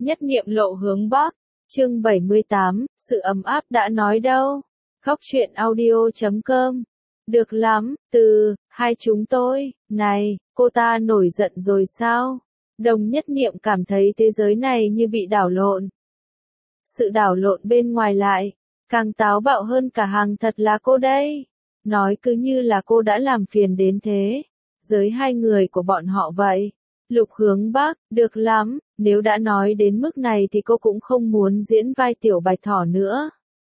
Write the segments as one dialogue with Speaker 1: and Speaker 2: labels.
Speaker 1: Nhất niệm lộ hướng Bắc, chương 78, sự ấm áp đã nói đâu. Khóc chuyện audio.com. Được lắm, hai chúng tôi, này, cô ta nổi giận rồi sao? Đồng nhất niệm cảm thấy thế giới này như bị đảo lộn. Sự đảo lộn bên ngoài lại, càng táo bạo hơn cả hàng thật là cô đây. Nói cứ như là cô đã làm phiền đến thế. Giới hai người của bọn họ vậy. Lục Hướng Bắc, được lắm, nếu đã nói đến mức này thì cô cũng không muốn diễn vai tiểu bạch thỏ nữa.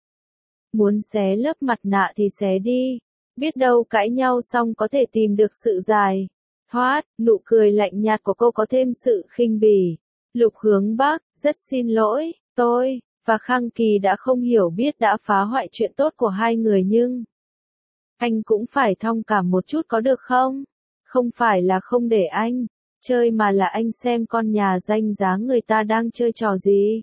Speaker 1: Muốn xé lớp mặt nạ thì xé đi, biết đâu cãi nhau xong có thể tìm được sự giải thoát. Nụ cười lạnh nhạt của cô có thêm sự khinh bỉ. Lục Hướng Bắc, rất xin lỗi, tôi và Khang Kỳ đã không hiểu biết đã phá hoại chuyện tốt của hai người nhưng anh cũng phải thông cảm một chút có được không? Không phải là không để anh chơi mà là anh xem con nhà danh giá người ta đang chơi trò gì.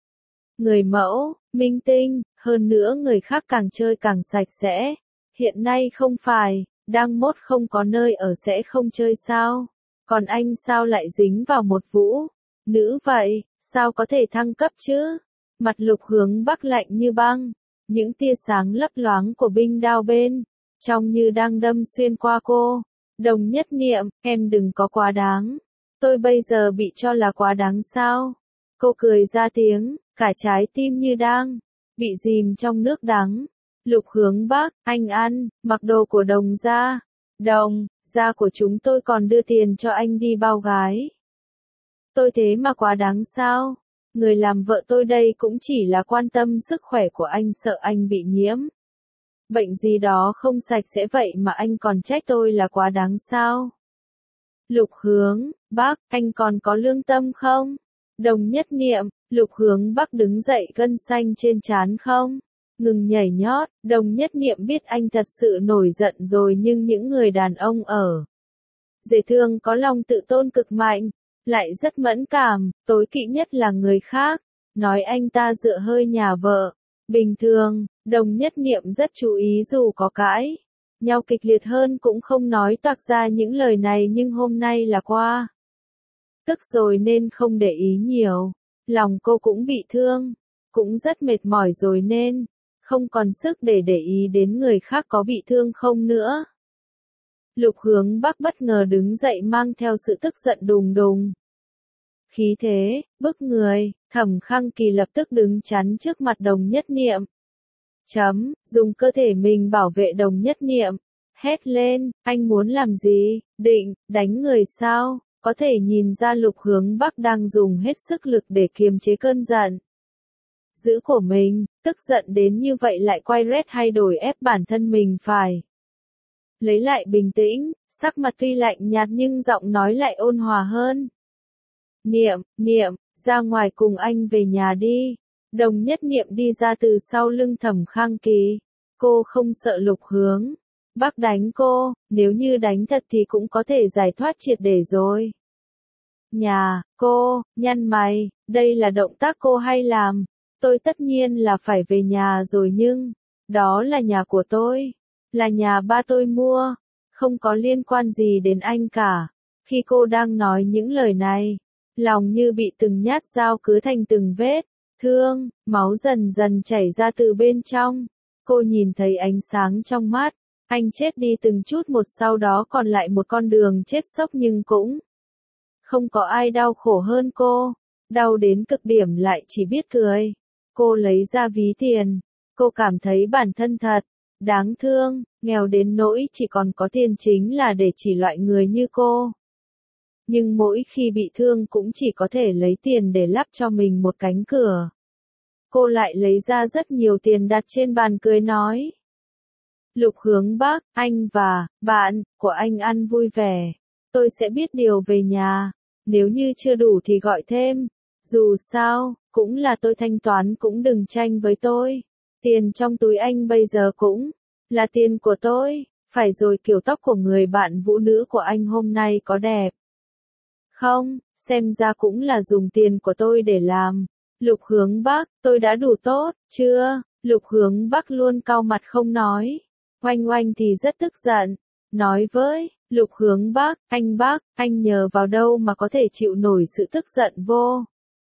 Speaker 1: Người mẫu, minh tinh, hơn nữa người khác càng chơi càng sạch sẽ. Hiện nay không phải, đang mốt không có nơi ở sẽ không chơi sao? Còn anh sao lại dính vào một vũ nữ vậy, sao có thể thăng cấp chứ? Mặt Lục Hướng Bắc lạnh như băng, những tia sáng lấp loáng của binh đao bên trong như đang đâm xuyên qua cô. Đồng nhất niệm, em đừng có quá đáng. Tôi bây giờ bị cho là quá đáng sao? Cô cười ra tiếng, cả trái tim như đang bị dìm trong nước đắng. Lục Hướng Bắc, anh ăn, mặc đồ của Đồng gia. Đồng gia của chúng tôi còn đưa tiền cho anh đi bao gái. Tôi thế mà quá đáng sao? Người làm vợ tôi đây cũng chỉ là quan tâm sức khỏe của anh, sợ anh bị nhiễm bệnh gì đó không sạch sẽ vậy mà anh còn trách tôi là quá đáng sao? Lục Hướng Bắc, anh còn có lương tâm không? Đồng nhất niệm, Lục Hướng Bắc đứng dậy, gân xanh trên trán không ngừng nhảy nhót. Đồng nhất niệm biết anh thật sự nổi giận rồi, nhưng những người đàn ông ở dễ thương có lòng tự tôn cực mạnh, lại rất mẫn cảm, tối kỵ nhất là người khác nói anh ta dựa hơi nhà vợ. Bình thường, Đồng nhất niệm rất chú ý, dù có cãi nhau kịch liệt hơn cũng không nói toạc ra những lời này, nhưng hôm nay là qua tức rồi nên không để ý nhiều. Lòng cô cũng bị thương, cũng rất mệt mỏi rồi nên không còn sức để ý đến người khác có bị thương không nữa. Lục Hướng Bắc bất ngờ đứng dậy mang theo sự tức giận đùng đùng. Khí thế bức người, Thẩm Khang Kỳ lập tức đứng chắn trước mặt Đồng nhất niệm. Dùng cơ thể mình bảo vệ Đồng nhất niệm. Hét lên, anh muốn làm gì? Định đánh người sao? Có thể nhìn ra Lục Hướng Bắc đang dùng hết sức lực để kiềm chế cơn giận dữ của mình. Tức giận đến như vậy lại quay rét hay đổi ép bản thân mình phải lấy lại bình tĩnh. Sắc mặt tuy lạnh nhạt nhưng giọng nói lại ôn hòa hơn. Niệm, ra ngoài cùng anh về nhà đi. Đồng nhất niệm đi ra từ sau lưng Thẩm Khang Kỳ. Cô không sợ Lục Hướng Bắc đánh cô, nếu như đánh thật thì cũng có thể giải thoát triệt để rồi. Nhà, cô, nhăn mày, đây là động tác cô hay làm. Tôi tất nhiên là phải về nhà rồi, nhưng đó là nhà của tôi, là nhà ba tôi mua, không có liên quan gì đến anh cả. Khi cô đang nói những lời này, lòng như bị từng nhát dao cứ thành từng vết thương, máu dần dần chảy ra từ bên trong. Cô nhìn thấy ánh sáng trong mắt anh chết đi từng chút một, sau đó còn lại một con đường chết sốc, nhưng cũng không có ai đau khổ hơn cô. Đau đến cực điểm lại chỉ biết cười. Cô lấy ra ví tiền. Cô cảm thấy bản thân thật đáng thương, nghèo đến nỗi chỉ còn có tiền chính là để chỉ loại người như cô. Nhưng mỗi khi bị thương cũng chỉ có thể lấy tiền để lắp cho mình một cánh cửa. Cô lại lấy ra rất nhiều tiền đặt trên bàn, cười nói. Lục Hướng Bắc, anh và bạn của anh ăn vui vẻ. Tôi sẽ biết điều về nhà. Nếu như chưa đủ thì gọi thêm. Dù sao, cũng là tôi thanh toán, cũng đừng tranh với tôi. Tiền trong túi anh bây giờ cũng là tiền của tôi. Phải rồi, kiểu tóc của người bạn vũ nữ của anh hôm nay có đẹp không? Xem ra cũng là dùng tiền của tôi để làm. Lục Hướng Bắc, tôi đã đủ tốt, chưa? Lục Hướng Bắc luôn cau mặt không nói. Oanh Oanh thì rất tức giận. Nói với Lục Hướng Bắc, anh nhờ vào đâu mà có thể chịu nổi sự tức giận vô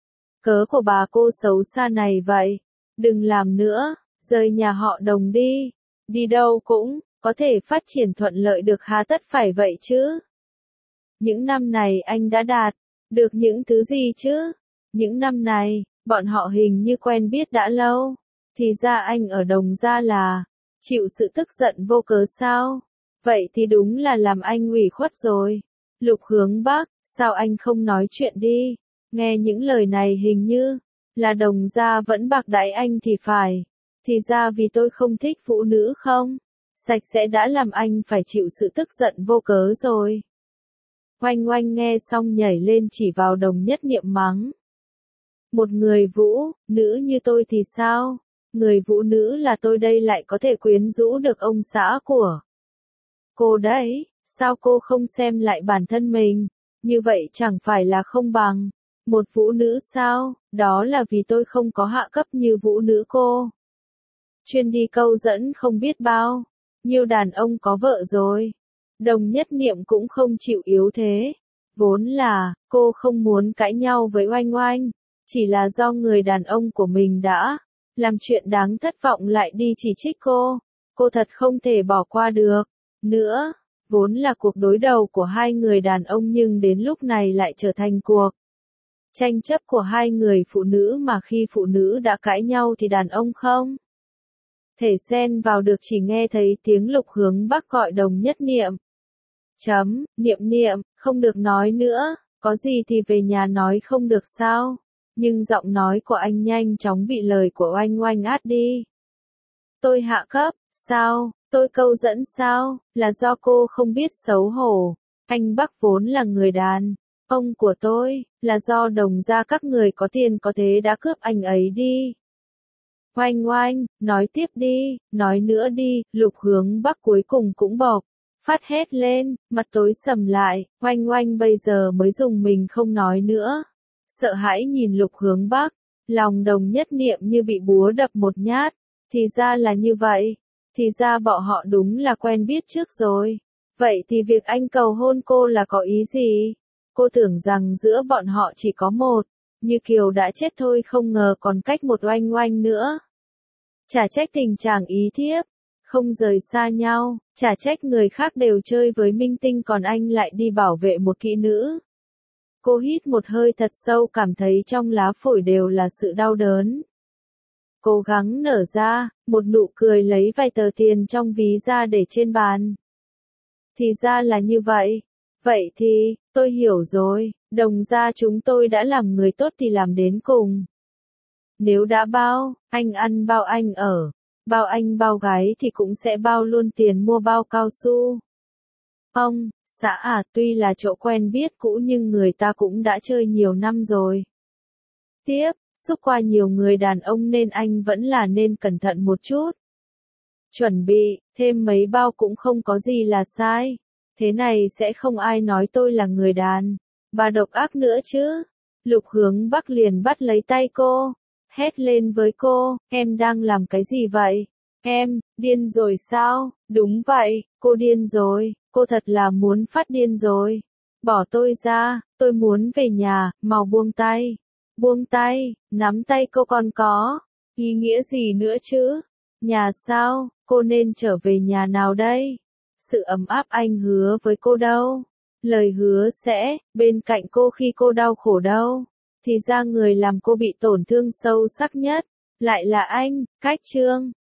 Speaker 1: cớ của bà cô xấu xa này vậy? Đừng làm nữa, rời nhà họ Đồng đi. Đi đâu cũng, có thể phát triển thuận lợi được há tất phải vậy chứ? Những năm này anh đã đạt được những thứ gì chứ? Những năm này, bọn họ hình như quen biết đã lâu. Thì ra anh ở Đồng gia là chịu sự tức giận vô cớ sao? Vậy thì đúng là làm anh ủy khuất rồi. Lục Hướng Bắc, sao anh không nói chuyện đi? Nghe những lời này hình như là Đồng gia vẫn bạc đãi anh thì phải. Thì ra vì tôi không thích phụ nữ không? Sạch sẽ đã làm anh phải chịu sự tức giận vô cớ rồi. Oanh Oanh nghe xong nhảy lên chỉ vào Đồng Nhất Niệm mắng. Một người vũ nữ như tôi thì sao? Người vũ nữ là tôi đây lại có thể quyến rũ được ông xã của cô đấy, sao cô không xem lại bản thân mình? Như vậy chẳng phải là không bằng một vũ nữ sao? Đó là vì tôi không có hạ cấp như vũ nữ cô. Chuyên đi câu dẫn không biết bao nhiêu đàn ông có vợ rồi. Đồng Nhất Niệm cũng không chịu yếu thế. Vốn là, cô không muốn cãi nhau với Oanh Oanh. Chỉ là do người đàn ông của mình đã làm chuyện đáng thất vọng lại đi chỉ trích cô. Cô thật không thể bỏ qua được. Nữa, vốn là cuộc đối đầu của hai người đàn ông nhưng đến lúc này lại trở thành cuộc tranh chấp của hai người phụ nữ mà khi phụ nữ đã cãi nhau thì đàn ông không thể xen vào được chỉ nghe thấy tiếng Lục Hướng Bắc gọi Đồng Nhất Niệm. Niệm Niệm, không được nói nữa, có gì thì về nhà nói không được sao? Nhưng giọng nói của anh nhanh chóng bị lời của Oanh Oanh át đi. Tôi hạ cấp, sao? Tôi câu dẫn sao? Là do cô không biết xấu hổ. Anh Bắc vốn là người đàn ông của tôi, là do Đồng gia các người có tiền có thế đã cướp anh ấy đi. Oanh Oanh, nói tiếp đi, nói nữa đi, Lục Hướng Bắc cuối cùng cũng bộc phát hét lên, mặt tối sầm lại, Oanh Oanh bây giờ mới dùng mình không nói nữa. Sợ hãi nhìn Lục Hướng Bắc, lòng Đồng Nhất Niệm như bị búa đập một nhát, thì ra là như vậy, thì ra bọn họ đúng là quen biết trước rồi. Vậy thì việc anh cầu hôn cô là có ý gì? Cô tưởng rằng giữa bọn họ chỉ có một, Như Kiều đã chết thôi không ngờ còn cách một Oanh Oanh nữa. Chả trách tình chàng ý thiếp không rời xa nhau, chả trách người khác đều chơi với minh tinh còn anh lại đi bảo vệ một kỹ nữ. Cô hít một hơi thật sâu cảm thấy trong lá phổi đều là sự đau đớn. Cố gắng nở ra, một nụ cười lấy vài tờ tiền trong ví ra để trên bàn. Thì ra là như vậy. Vậy thì, tôi hiểu rồi, Đồng gia chúng tôi đã làm người tốt thì làm đến cùng. Nếu đã bao, anh ăn bao anh ở. Bao anh bao gái thì cũng sẽ bao luôn tiền mua bao cao su. Ông, xã à, tuy là chỗ quen biết cũ nhưng người ta cũng đã chơi nhiều năm rồi. Tiếp, xúc qua nhiều người đàn ông nên anh vẫn là nên cẩn thận một chút. Chuẩn bị, thêm mấy bao cũng không có gì là sai. Thế này sẽ không ai nói tôi là người đàn bà độc ác nữa chứ. Lục Hướng Bắc liền bắt lấy tay cô, hét lên với cô, em đang làm cái gì vậy? Em, điên rồi sao? Đúng vậy, cô điên rồi, cô thật là muốn phát điên rồi. Bỏ tôi ra, tôi muốn về nhà, mau buông tay. Buông tay, nắm tay cô còn có ý nghĩa gì nữa chứ? Nhà sao, cô nên trở về nhà nào đây? Sự ấm áp anh hứa với cô đâu? Lời hứa sẽ bên cạnh cô khi cô đau khổ đâu? Thì ra người làm cô bị tổn thương sâu sắc nhất lại là anh. Cách chương